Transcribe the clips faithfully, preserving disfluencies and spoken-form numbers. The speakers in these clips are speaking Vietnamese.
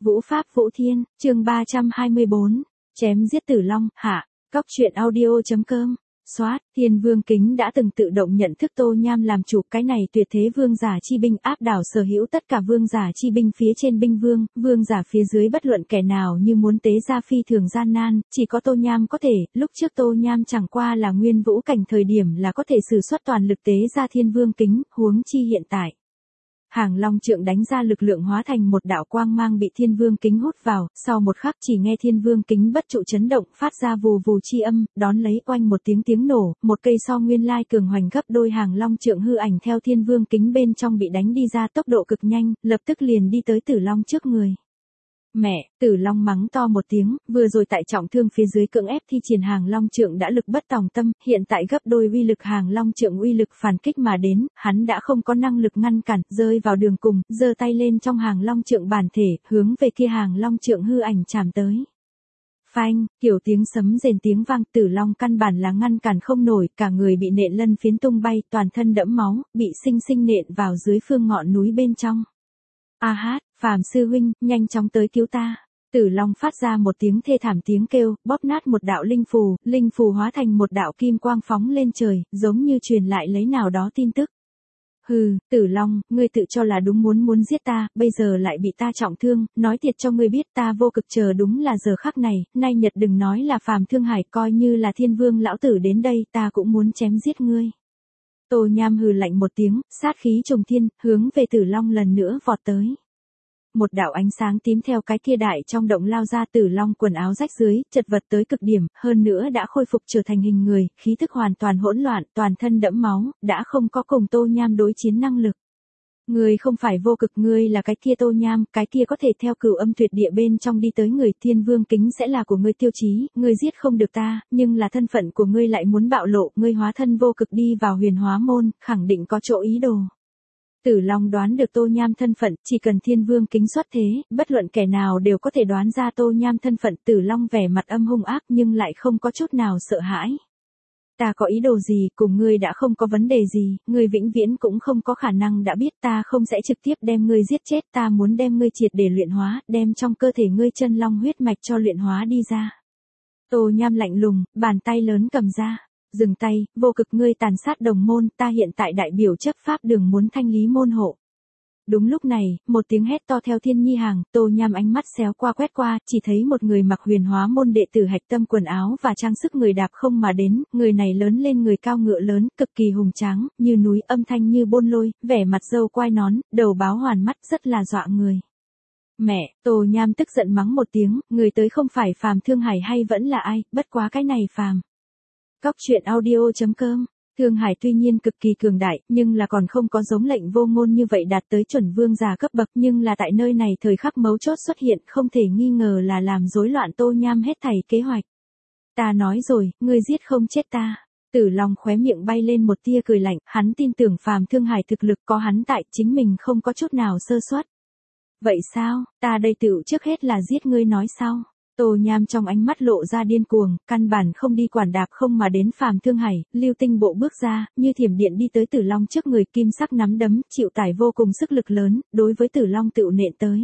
Vũ Pháp Vũ Thiên, chương ba trăm hai mươi bốn, chém giết Tử Long, hạ, cóc truyện audio chấm com. Soát, Thiên Vương Kính đã từng tự động nhận thức Tô Nham làm chủ, cái này tuyệt thế vương giả chi binh áp đảo sở hữu tất cả vương giả chi binh phía trên binh vương, vương giả phía dưới bất luận kẻ nào như muốn tế ra phi thường gian nan, chỉ có Tô Nham có thể, lúc trước Tô Nham chẳng qua là nguyên vũ cảnh thời điểm là có thể sử xuất toàn lực tế ra Thiên Vương Kính, huống chi hiện tại. Hàng Long trượng đánh ra lực lượng hóa thành một đạo quang mang bị Thiên Vương Kính hút vào, sau một khắc chỉ nghe Thiên Vương Kính bất trụ chấn động phát ra vù vù chi âm, đón lấy oanh một tiếng tiếng nổ, một cây so nguyên lai cường hoành gấp đôi Hàng Long trượng hư ảnh theo Thiên Vương Kính bên trong bị đánh đi ra tốc độ cực nhanh, lập tức liền đi tới Tử Long trước người. Mẹ, Tử Long mắng to một tiếng, vừa rồi tại trọng thương phía dưới cưỡng ép thi triển Hàng Long trượng đã lực bất tòng tâm, hiện tại gấp đôi uy lực Hàng Long trượng uy lực phản kích mà đến, hắn đã không có năng lực ngăn cản, rơi vào đường cùng, giơ tay lên trong Hàng Long trượng bản thể, hướng về kia Hàng Long trượng hư ảnh chạm tới. Phanh, kiểu tiếng sấm rền tiếng vang, Tử Long căn bản là ngăn cản không nổi, cả người bị nện lân phiến tung bay, toàn thân đẫm máu, bị sinh sinh nện vào dưới phương ngọn núi bên trong. A hát, Phàm sư huynh, nhanh chóng tới cứu ta. Tử Long phát ra một tiếng thê thảm tiếng kêu, bóp nát một đạo linh phù, linh phù hóa thành một đạo kim quang phóng lên trời, giống như truyền lại lấy nào đó tin tức. Hừ, Tử Long, ngươi tự cho là đúng muốn muốn giết ta, bây giờ lại bị ta trọng thương, nói thiệt cho ngươi biết ta vô cực chờ đúng là giờ khắc này, nay nhật đừng nói là Phàm Thương Hải, coi như là Thiên Vương lão tử đến đây, ta cũng muốn chém giết ngươi. Tô Nham hừ lạnh một tiếng, sát khí trùng thiên, hướng về Tử Long lần nữa vọt tới. Một đạo ánh sáng tím theo cái kia đại trong động lao ra, Tử Long quần áo rách dưới, chật vật tới cực điểm, hơn nữa đã khôi phục trở thành hình người, khí thức hoàn toàn hỗn loạn, toàn thân đẫm máu, đã không có cùng Tô Nham đối chiến năng lực. Ngươi không phải vô cực, ngươi là cái kia Tô Nham, cái kia có thể theo cửu âm tuyệt địa bên trong đi tới người, Thiên Vương Kính sẽ là của ngươi tiêu chí, ngươi giết không được ta, nhưng là thân phận của ngươi lại muốn bạo lộ, ngươi hóa thân vô cực đi vào Huyền Hóa môn, khẳng định có chỗ ý đồ. Tử Long đoán được Tô Nham thân phận, chỉ cần Thiên Vương Kính xuất thế, bất luận kẻ nào đều có thể đoán ra Tô Nham thân phận. Tử Long vẻ mặt âm hung ác nhưng lại không có chút nào sợ hãi. Ta có ý đồ gì, cùng ngươi đã không có vấn đề gì, ngươi vĩnh viễn cũng không có khả năng đã biết, ta không sẽ trực tiếp đem ngươi giết chết, ta muốn đem ngươi triệt để luyện hóa, đem trong cơ thể ngươi chân long huyết mạch cho luyện hóa đi ra. Tô Nham lạnh lùng, bàn tay lớn cầm ra. Dừng tay, vô cực, ngươi tàn sát đồng môn, ta hiện tại đại biểu chấp pháp đường muốn thanh lý môn hộ. Đúng lúc này, một tiếng hét to theo Thiên Nhi hàng, Tô Nham ánh mắt xéo qua quét qua, chỉ thấy một người mặc Huyền Hóa môn đệ tử hạch tâm quần áo và trang sức người đạp không mà đến, người này lớn lên người cao ngựa lớn, cực kỳ hùng tráng, như núi, âm thanh như bôn lôi, vẻ mặt râu quai nón, đầu báo hoàn mắt, rất là dọa người. Mẹ, Tô Nham tức giận mắng một tiếng, người tới không phải Phàm Thương Hải hay vẫn là ai, bất quá cái này Phàm. Cóc truyện audio chấm com. Thương Hải tuy nhiên cực kỳ cường đại, nhưng là còn không có giống Lệnh Vô Ngôn như vậy đạt tới chuẩn vương giả cấp bậc, nhưng là tại nơi này thời khắc mấu chốt xuất hiện, không thể nghi ngờ là làm rối loạn Tô Nham hết thảy kế hoạch. Ta nói rồi, ngươi giết không chết ta. Tử Long khóe miệng bay lên một tia cười lạnh, hắn tin tưởng Phàm Thương Hải thực lực có hắn tại, chính mình không có chút nào sơ suất. Vậy sao, ta đây tựu trước hết là giết ngươi nói sau. Tô Nham trong ánh mắt lộ ra điên cuồng, căn bản không đi quản đạp không mà đến Phàm Thương Hải, lưu tinh bộ bước ra, như thiểm điện đi tới Tử Long trước người, kim sắc nắm đấm, chịu tải vô cùng sức lực lớn, đối với Tử Long tựu nện tới.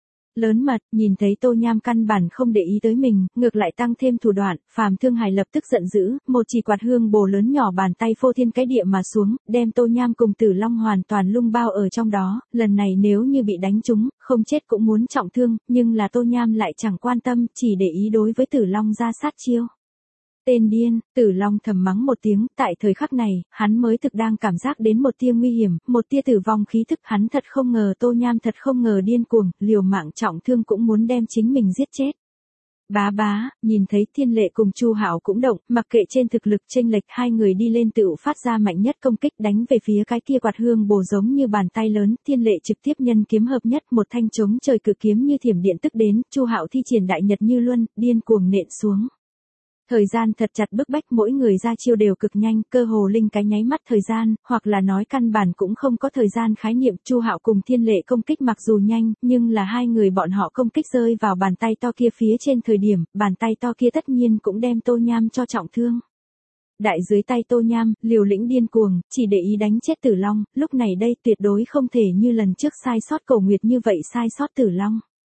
Lớn mật, nhìn thấy Tô Nham căn bản không để ý tới mình, ngược lại tăng thêm thủ đoạn, Phàm Thương Hải lập tức giận dữ, một chỉ quạt hương bồ lớn nhỏ bàn tay phô thiên cái địa mà xuống, đem Tô Nham cùng Tử Long hoàn toàn lung bao ở trong đó, lần này nếu như bị đánh trúng, không chết cũng muốn trọng thương, nhưng là Tô Nham lại chẳng quan tâm, chỉ để ý đối với Tử Long ra sát chiêu. Tên điên, Tử Long thầm mắng một tiếng, tại thời khắc này, hắn mới thực đang cảm giác đến một tia nguy hiểm, một tia tử vong khí thức, hắn thật không ngờ Tô Nham thật không ngờ điên cuồng, liều mạng trọng thương cũng muốn đem chính mình giết chết. Bá bá, nhìn thấy Thiên Lệ cùng Chu Hạo cũng động, mặc kệ trên thực lực chênh lệch, hai người đi lên tựu phát ra mạnh nhất công kích đánh về phía cái kia quạt hương bồ giống như bàn tay lớn, Thiên Lệ trực tiếp nhân kiếm hợp nhất, một thanh chống trời cự kiếm như thiểm điện tức đến, Chu Hạo thi triển đại nhật như luân, điên cuồng nện xuống. Thời gian thật chặt bức bách, mỗi người ra chiêu đều cực nhanh, cơ hồ linh cái nháy mắt thời gian, hoặc là nói căn bản cũng không có thời gian khái niệm. Chu Hạo cùng Thiên Lệ công kích mặc dù nhanh, nhưng là hai người bọn họ công kích rơi vào bàn tay to kia phía trên thời điểm, bàn tay to kia tất nhiên cũng đem Tô Nham cho trọng thương. Đại dưới tay Tô Nham, liều lĩnh điên cuồng, chỉ để ý đánh chết Tử Long, lúc này đây tuyệt đối không thể như lần trước sai sót Cổ Nguyệt như vậy sai sót Tử Long.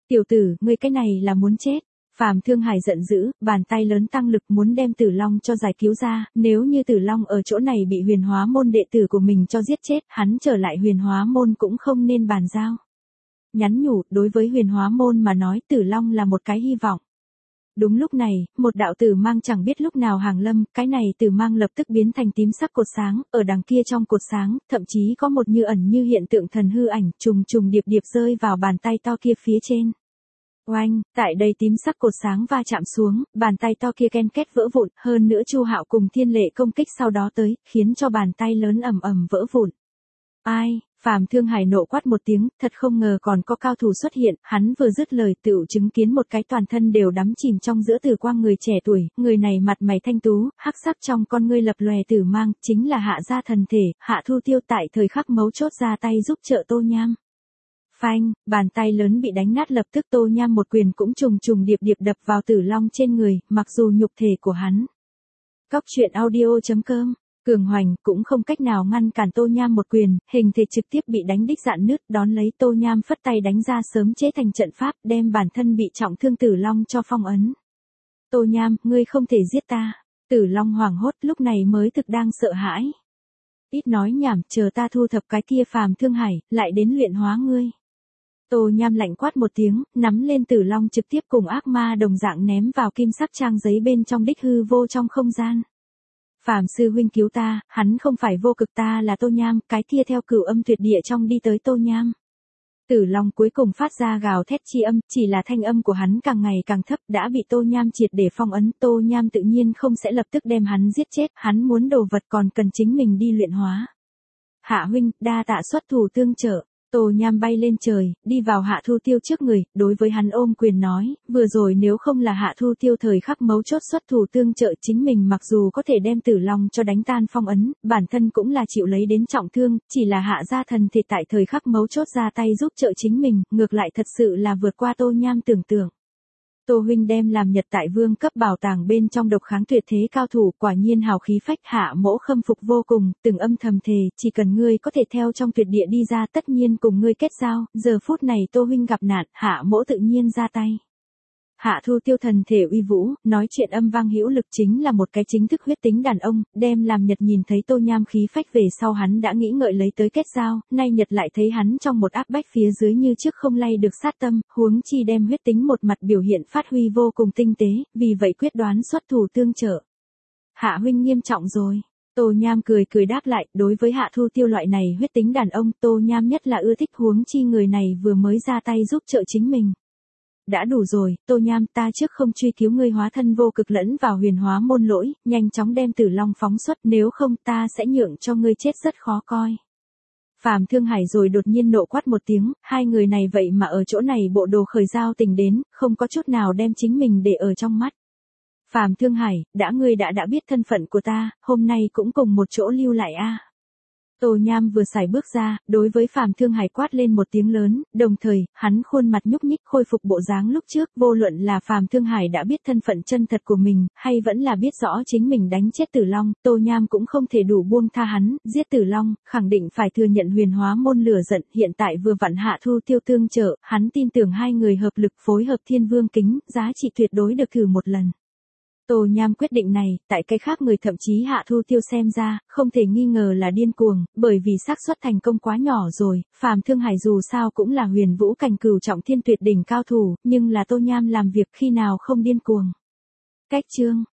Tiểu tử, ngươi cái này là muốn chết. Phàm Thương Hải giận dữ, bàn tay lớn tăng lực muốn đem Tử Long cho giải cứu ra, nếu như Tử Long ở chỗ này bị huyền hóa môn đệ tử của mình cho giết chết, hắn trở lại huyền hóa môn cũng không nên bàn giao. Nhắn nhủ, đối với huyền hóa môn mà nói Tử Long là một cái hy vọng. Đúng lúc này, một đạo tử mang chẳng biết lúc nào hàng lâm, cái này tử mang lập tức biến thành tím sắc cột sáng, ở đằng kia trong cột sáng, thậm chí có một như ẩn như hiện tượng thần hư ảnh, trùng trùng điệp điệp rơi vào bàn tay to kia phía trên. Oanh, tại đây tím sắc cột sáng va chạm xuống, bàn tay to kia ken két vỡ vụn, hơn nữa Chu Hạo cùng Thiên Lệ công kích sau đó tới, khiến cho bàn tay lớn ầm ầm vỡ vụn. Ai, Phàm Thương Hải nộ quát một tiếng, thật không ngờ còn có cao thủ xuất hiện, hắn vừa dứt lời tựu chứng kiến một cái toàn thân đều đắm chìm trong giữa tử quang người trẻ tuổi, người này mặt mày thanh tú, hắc sắc trong con ngươi lập lòe tử mang, chính là Hạ gia thần thể, Hạ Thu Tiêu tại thời khắc mấu chốt ra tay giúp trợ Tô Nham. Phanh, bàn tay lớn bị đánh nát lập tức Tô Nham một quyền cũng trùng trùng điệp điệp đập vào Tử Long trên người, mặc dù nhục thể của hắn. Cóc truyện audio chấm com cường hoành cũng không cách nào ngăn cản Tô Nham một quyền, hình thể trực tiếp bị đánh đích rạn nứt, đón lấy Tô Nham phất tay đánh ra sớm chế thành trận pháp, đem bản thân bị trọng thương Tử Long cho phong ấn. Tô Nham, ngươi không thể giết ta. Tử Long hoảng hốt lúc này mới thực đang sợ hãi. Ít nói nhảm, chờ ta thu thập cái kia Phàm Thương Hải, lại đến luyện hóa ngươi. Tô Nham lạnh quát một tiếng, nắm lên Tử Long trực tiếp cùng ác ma đồng dạng ném vào kim sắc trang giấy bên trong đích hư vô trong không gian. Phàm sư huynh cứu ta, hắn không phải vô cực, ta là Tô Nham, cái kia theo cửu âm tuyệt địa trong đi tới Tô Nham. Tử Long cuối cùng phát ra gào thét chi âm, chỉ là thanh âm của hắn càng ngày càng thấp, đã bị Tô Nham triệt để phong ấn, Tô Nham tự nhiên không sẽ lập tức đem hắn giết chết, hắn muốn đồ vật còn cần chính mình đi luyện hóa. Hạ huynh, đa tạ xuất thủ tương trợ. Tô Nham bay lên trời, đi vào Hạ Thu Tiêu trước người, đối với hắn ôm quyền nói, vừa rồi nếu không là Hạ Thu Tiêu thời khắc mấu chốt xuất thủ tương trợ chính mình mặc dù có thể đem Tử Long cho đánh tan phong ấn, bản thân cũng là chịu lấy đến trọng thương, chỉ là Hạ gia thần thể tại thời khắc mấu chốt ra tay giúp trợ chính mình, ngược lại thật sự là vượt qua Tô Nham tưởng tượng. Tô huynh đem làm Nhật tại vương cấp bảo tàng bên trong độc kháng tuyệt thế cao thủ, quả nhiên hào khí phách. Hạ Mỗ khâm phục vô cùng, từng âm thầm thề, chỉ cần ngươi có thể theo trong tuyệt địa đi ra tất nhiên cùng ngươi kết giao, giờ phút này Tô huynh gặp nạn, Hạ Mỗ tự nhiên ra tay. Hạ Thu Tiêu thần thể uy vũ, nói chuyện âm vang hữu lực, chính là một cái chính thức huyết tính đàn ông, đem làm Nhật nhìn thấy Tô Nham khí phách về sau hắn đã nghĩ ngợi lấy tới kết giao, nay Nhật lại thấy hắn trong một áp bách phía dưới như trước không lay được sát tâm, huống chi đem huyết tính một mặt biểu hiện phát huy vô cùng tinh tế, vì vậy quyết đoán xuất thủ tương trợ. Hạ huynh nghiêm trọng rồi. Tô Nham cười cười đáp lại, đối với Hạ Thu Tiêu loại này huyết tính đàn ông, Tô Nham nhất là ưa thích, huống chi người này vừa mới ra tay giúp trợ chính mình. Đã đủ rồi, Tô Nham, ta trước không truy cứu ngươi hóa thân vô cực lẫn vào huyền hóa môn lỗi, nhanh chóng đem Tử Long phóng xuất, nếu không ta sẽ nhượng cho ngươi chết rất khó coi. Phàm Thương Hải rồi đột nhiên nộ quát một tiếng, hai người này vậy mà ở chỗ này bộ đồ khởi giao tình đến, không có chút nào đem chính mình để ở trong mắt. Phàm Thương Hải, đã ngươi đã đã biết thân phận của ta, hôm nay cũng cùng một chỗ lưu lại a. Tô Nham vừa xài bước ra, đối với Phàm Thương Hải quát lên một tiếng lớn, đồng thời, hắn khuôn mặt nhúc nhích khôi phục bộ dáng lúc trước, vô luận là Phàm Thương Hải đã biết thân phận chân thật của mình, hay vẫn là biết rõ chính mình đánh chết Tử Long, Tô Nham cũng không thể đủ buông tha hắn, giết Tử Long, khẳng định phải thừa nhận huyền hóa môn lửa giận, hiện tại vừa vặn Hạ Thu Tiêu tương trợ, hắn tin tưởng hai người hợp lực phối hợp Thiên Vương Kính, giá trị tuyệt đối được thử một lần. Tô Nham quyết định này, tại cái khác người thậm chí Hạ Thu Tiêu xem ra, không thể nghi ngờ là điên cuồng, bởi vì xác suất thành công quá nhỏ rồi, Phàm Thương Hải dù sao cũng là huyền vũ cảnh cửu trọng thiên tuyệt đỉnh cao thủ, nhưng là Tô Nham làm việc khi nào không điên cuồng. Cách chương